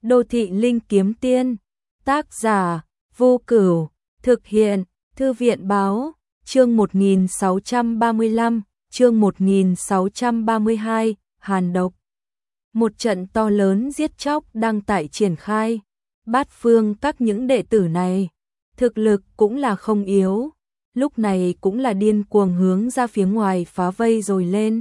Đô thị linh kiếm tiên. Tác giả Vô Cửu. Thực hiện Thư viện báo. Chương 1635, chương 1632, Hàn độc. Một trận to lớn giết chóc đang tại triển khai. Bát phương các những đệ tử này, thực lực cũng là không yếu, lúc này cũng là điên cuồng hướng ra phía ngoài phá vây rồi lên.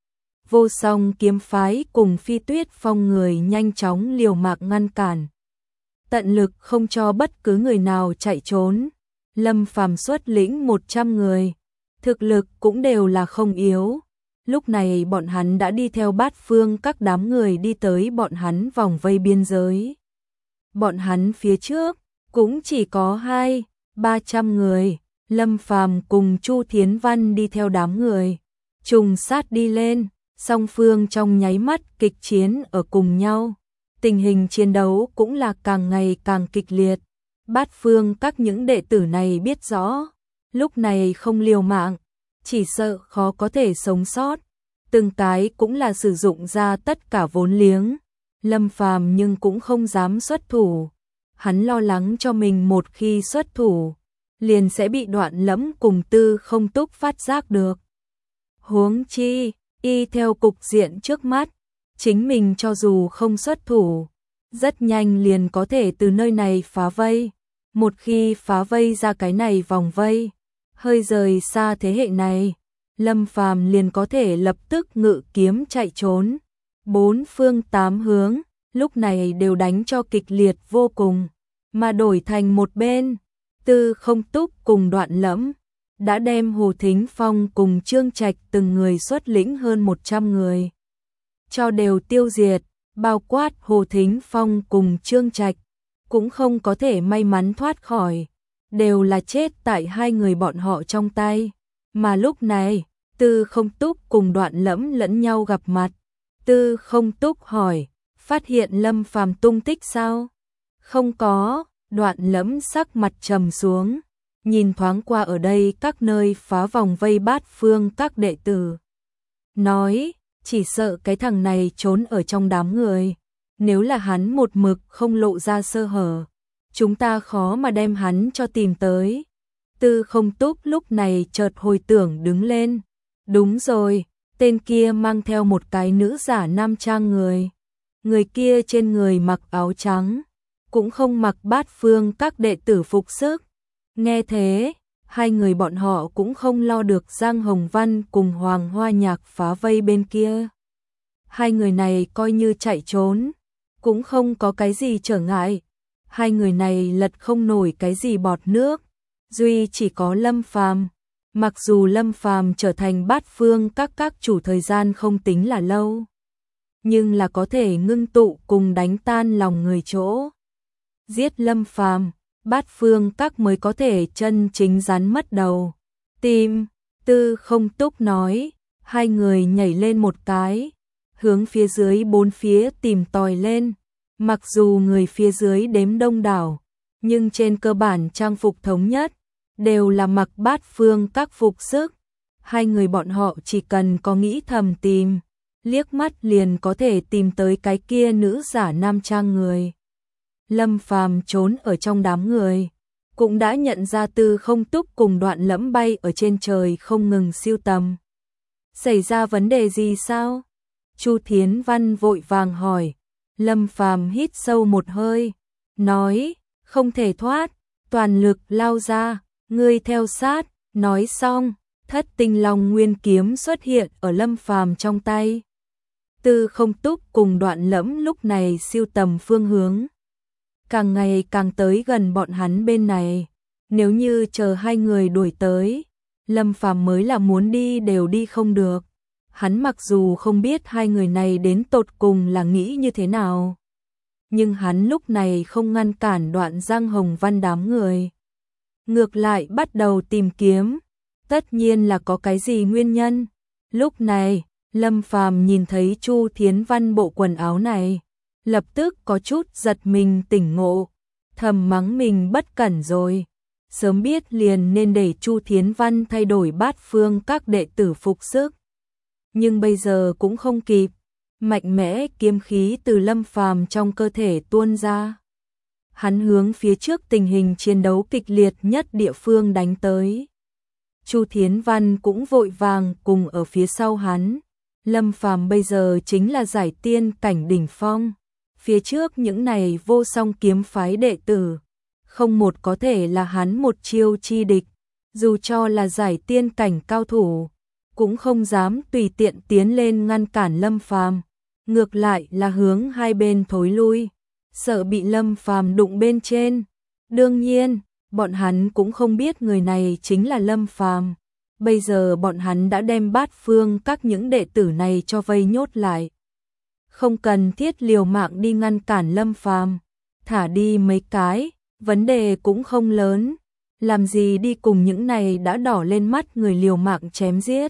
Vô Song kiếm phái cùng Phi Tuyết Phong người nhanh chóng liều mạng ngăn cản, tận lực không cho bất cứ người nào chạy trốn. Lâm Phàm xuất lĩnh 100 người, thực lực cũng đều là không yếu. Lúc này bọn hắn đã đi theo bát phương các đám người đi tới bọn hắn vòng vây biên giới. Bọn hắn phía trước cũng chỉ có 200-300 người. Lâm Phàm cùng Chu Thiến Văn đi theo đám người, trùng sát đi lên, song phương trong nháy mắt kịch chiến ở cùng nhau. Tình hình chiến đấu cũng là càng ngày càng kịch liệt. Bát phương các những đệ tử này biết rõ, lúc này không liều mạng, chỉ sợ khó có thể sống sót. Từng cái cũng là sử dụng ra tất cả vốn liếng. Lâm Phàm nhưng cũng không dám xuất thủ. Hắn lo lắng cho mình một khi xuất thủ, liền sẽ bị Đoạn Lẫm cùng Tư Không Túc phát giác được. Huống chi, y theo cục diện trước mắt, chính mình cho dù không xuất thủ, rất nhanh liền có thể từ nơi này phá vây. Một khi phá vây ra cái này vòng vây, hơi rời xa thế hệ này, Lâm Phàm liền có thể lập tức ngự kiếm chạy trốn. Bốn phương tám hướng, lúc này đều đánh cho kịch liệt vô cùng, mà đổi thành một bên, Tư Không Túc cùng Đoạn Lẫm đã đem Hồ Thính Phong cùng Trương Trạch từng người xuất lĩnh hơn 100 người cho đều tiêu diệt, bao quát Hồ Thính Phong cùng Trương Trạch cũng không có thể may mắn thoát khỏi, đều là chết tại hai người bọn họ trong tay. Mà lúc này, Tư Không Túc cùng Đoạn Lẫm lẫn nhau gặp mặt. Tư Không Túc hỏi, phát hiện Lâm Phàm tung tích sao? Không có. Đoạn Lẫm sắc mặt trầm xuống, nhìn thoáng qua ở đây các nơi phá vòng vây bát phương các đệ tử, nói, chỉ sợ cái thằng này trốn ở trong đám người. Nếu là hắn một mực không lộ ra sơ hở, chúng ta khó mà đem hắn cho tìm tới. Tư Không Túc lúc này chợt hồi tưởng đứng lên. Đúng rồi, tên kia mang theo một cái nữ giả nam trang người. Người kia trên người mặc áo trắng, cũng không mặc bát phương các đệ tử phục sức. Nghe thế, hai người bọn họ cũng không lo được Giang Hồng Văn cùng Hoàng Hoa Nhạc phá vây bên kia. Hai người này coi như chạy trốn, cũng không có cái gì trở ngại. Hai người này lật không nổi cái gì bọt nước. Duy chỉ có Lâm Phàm. Mặc dù Lâm Phàm trở thành bát phương các chủ thời gian không tính là lâu, nhưng là có thể ngưng tụ cùng đánh tan lòng người chỗ. Giết Lâm Phàm, bát phương các mới có thể chân chính rắn mất đầu. Tìm, Tư Không Túc nói, hai người nhảy lên một cái, hướng phía dưới bốn phía tìm tòi lên. Mặc dù người phía dưới đếm đông đảo, nhưng trên cơ bản trang phục thống nhất, đều là mặc bát phương các phục sức. Hai người bọn họ chỉ cần có nghĩ thầm tìm, liếc mắt liền có thể tìm tới cái kia nữ giả nam trang người. Lâm Phàm trốn ở trong đám người, cũng đã nhận ra Tư Không Túc cùng Đoạn Lẫm bay ở trên trời không ngừng siêu tầm. Xảy ra vấn đề gì sao? Chu Thiến Văn vội vàng hỏi. Lâm Phàm hít sâu một hơi, nói, không thể thoát, toàn lực lao ra, ngươi theo sát. Nói xong, Thất Tinh Long Nguyên kiếm xuất hiện ở Lâm Phàm trong tay. Tư Không Túc cùng Đoạn Lẫm lúc này siêu tầm phương hướng, càng ngày càng tới gần bọn hắn bên này. Nếu như chờ hai người đuổi tới, Lâm Phàm mới là muốn đi đều đi không được. Hắn mặc dù không biết hai người này đến tột cùng là nghĩ như thế nào, nhưng hắn lúc này không ngăn cản Đoạn Giang Hồng Văn đám người, ngược lại bắt đầu tìm kiếm, tất nhiên là có cái gì nguyên nhân. Lúc này, Lâm Phàm nhìn thấy Chu Thiến Văn bộ quần áo này, lập tức có chút giật mình tỉnh ngộ, thầm mắng mình bất cẩn rồi. Sớm biết liền nên để Chu Thiến Văn thay đổi bát phương các đệ tử phục sức. Nhưng bây giờ cũng không kịp, Mạnh mẽ kiếm khí từ Lâm Phàm trong cơ thể tuôn ra. Hắn hướng phía trước tình hình chiến đấu kịch liệt nhất địa phương đánh tới. Chu Thiến Văn cũng vội vàng cùng ở phía sau hắn. Lâm Phàm bây giờ chính là giải tiên cảnh đỉnh phong. Phía trước những này vô song kiếm phái đệ tử, không một có thể là hắn một chiêu chi địch. Dù cho là giải tiên cảnh cao thủ, cũng không dám tùy tiện tiến lên ngăn cản Lâm Phàm, ngược lại là hướng hai bên thối lui, sợ bị Lâm Phàm đụng bên trên. Đương nhiên, bọn hắn cũng không biết người này chính là Lâm Phàm. Bây giờ bọn hắn đã đem Bát Phương các những đệ tử này cho vây nhốt lại. Không cần thiết liều mạng đi ngăn cản Lâm Phàm, thả đi mấy cái, vấn đề cũng không lớn. Làm gì đi cùng những này đã đỏ lên mắt người liều mạng chém giết.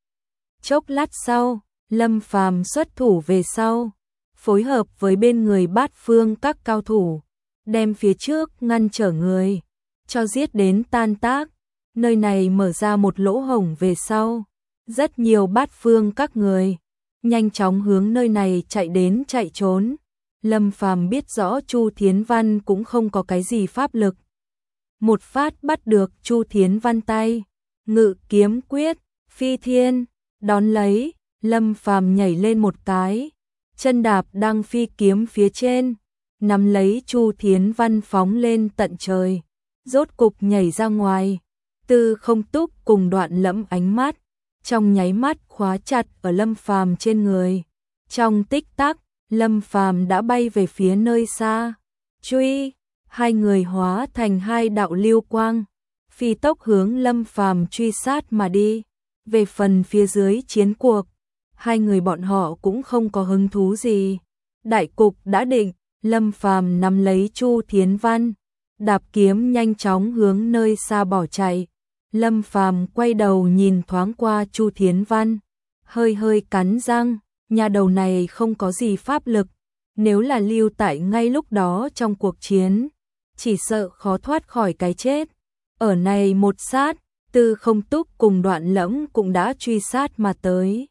Chốc lát sau, Lâm Phàm xuất thủ về sau, phối hợp với bên người Bát Phương các cao thủ, đem phía trước ngăn trở người, cho giết đến tan tác. Nơi này mở ra một lỗ hổng về sau, rất nhiều Bát Phương các người nhanh chóng hướng nơi này chạy đến chạy trốn. Lâm Phàm biết rõ Chu Thiến Văn cũng không có cái gì pháp lực. Một phát bắt được Chu Thiến Văn tay, Ngự Kiếm Quyết, Phi Thiên, đón lấy, Lâm Phàm nhảy lên một cái, chân đạp đăng phi kiếm phía trên, nắm lấy Chu Thiến Văn phóng lên tận trời, rốt cục nhảy ra ngoài. Tư Không Túc cùng Đoạn Lẫm ánh mắt, trong nháy mắt khóa chặt ở Lâm Phàm trên người. Trong tích tắc, Lâm Phàm đã bay về phía nơi xa. Truy, hai người hóa thành hai đạo lưu quang, phi tốc hướng Lâm Phàm truy sát mà đi. Về phần phía dưới chiến cuộc, hai người bọn họ cũng không có hứng thú gì. Đại cục đã định, Lâm Phàm nắm lấy Chu Thiến Văn, đạp kiếm nhanh chóng hướng nơi xa bỏ chạy. Lâm Phàm quay đầu nhìn thoáng qua Chu Thiến Văn, hơi hơi cắn răng, nhà đầu này không có gì pháp lực, nếu là lưu tại ngay lúc đó trong cuộc chiến, chỉ sợ khó thoát khỏi cái chết. Ở này một sát, Tư Không Túc cùng Đoạn Lẫm cũng đã truy sát mà tới.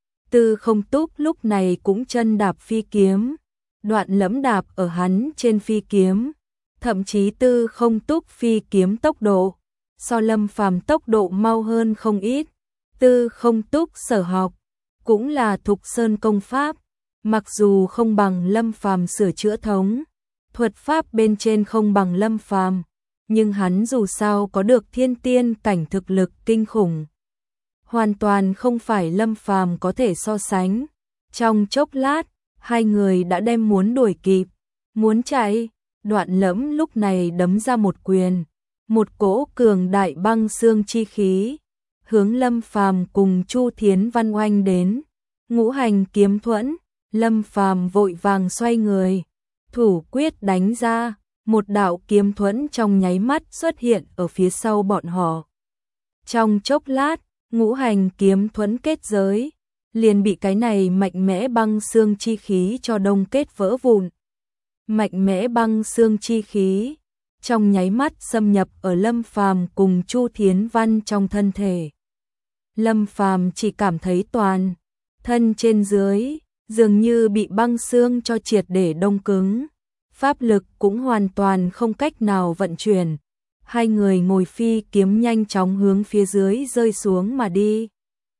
Tư Không Túc lúc này cũng chân đạp phi kiếm, Đoạn Lẫm đạp ở hắn trên phi kiếm, thậm chí Tư Không Túc phi kiếm tốc độ so Lâm Phàm tốc độ mau hơn không ít. Tư Không Túc sở học cũng là Thục Sơn công pháp, mặc dù không bằng Lâm Phàm sửa chữa thống thuật pháp bên trên không bằng Lâm Phàm, nhưng hắn dù sao có được thiên tiên cảnh thực lực kinh khủng, hoàn toàn không phải Lâm Phàm có thể so sánh. Trong chốc lát, hai người đã đem muốn đuổi kịp, muốn chạy. Đoạn Lẫm lúc này đấm ra một quyền, một cỗ cường đại băng xương chi khí hướng Lâm Phàm cùng Chu Thiến Văn oanh đến. Ngũ hành kiếm thuẫn, Lâm Phàm vội vàng xoay người, thủ quyết đánh ra, một đạo kiếm thuẫn trong nháy mắt xuất hiện ở phía sau bọn họ. Trong chốc lát, ngũ hành kiếm thuẫn kết giới liền bị cái này mạnh mẽ băng xương chi khí cho đông kết vỡ vụn. Mạnh mẽ băng xương chi khí trong nháy mắt xâm nhập ở Lâm Phàm cùng Chu Thiến Văn trong thân thể. Lâm Phàm chỉ cảm thấy toàn thân trên dưới dường như bị băng xương cho triệt để đông cứng, pháp lực cũng hoàn toàn không cách nào vận chuyển. Hai người ngồi phi kiếm nhanh chóng hướng phía dưới rơi xuống mà đi.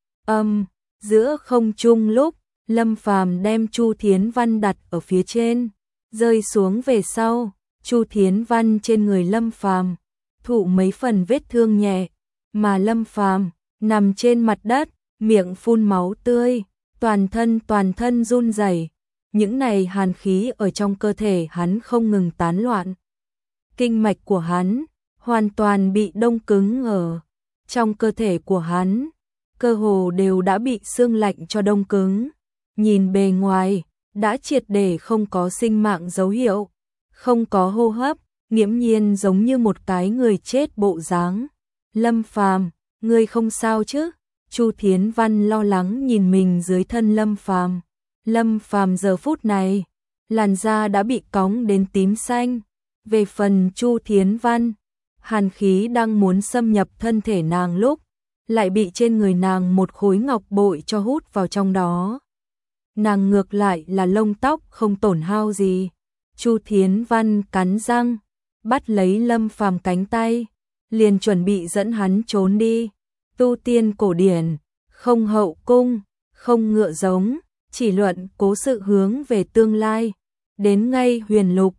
Giữa không trung lúc Lâm Phàm đem Chu Thiến Văn đặt ở phía trên, rơi xuống về sau, Chu Thiến Văn trên người Lâm Phàm thụ mấy phần vết thương nhẹ, mà Lâm Phàm nằm trên mặt đất, miệng phun máu tươi, toàn thân run rẩy. Những này hàn khí ở trong cơ thể hắn không ngừng tán loạn. Kinh mạch của hắn hoàn toàn bị đông cứng ở trong cơ thể của hắn, cơ hồ đều đã bị xương lạnh cho đông cứng. Nhìn bề ngoài, đã triệt để không có sinh mạng dấu hiệu, không có hô hấp, nghiễm nhiên giống như một cái người chết bộ dáng. Lâm Phàm, ngươi không sao chứ? Chu Thiến Văn lo lắng nhìn mình dưới thân Lâm Phàm. Lâm Phàm giờ phút này, làn da đã bị cóng đến tím xanh. Về phần Chu Thiến Văn, hàn khí đang muốn xâm nhập thân thể nàng lúc, lại bị trên người nàng một khối ngọc bội cho hút vào trong đó. nàng ngược lại là lông tóc không tổn hao gì. Chu Thiến Văn cắn răng, bắt lấy Lâm Phàm cánh tay, liền chuẩn bị dẫn hắn trốn đi. Tu tiên cổ điển, không hậu cung, không ngựa giống, chỉ luận cố sự hướng về tương lai. Đến ngay huyền lục,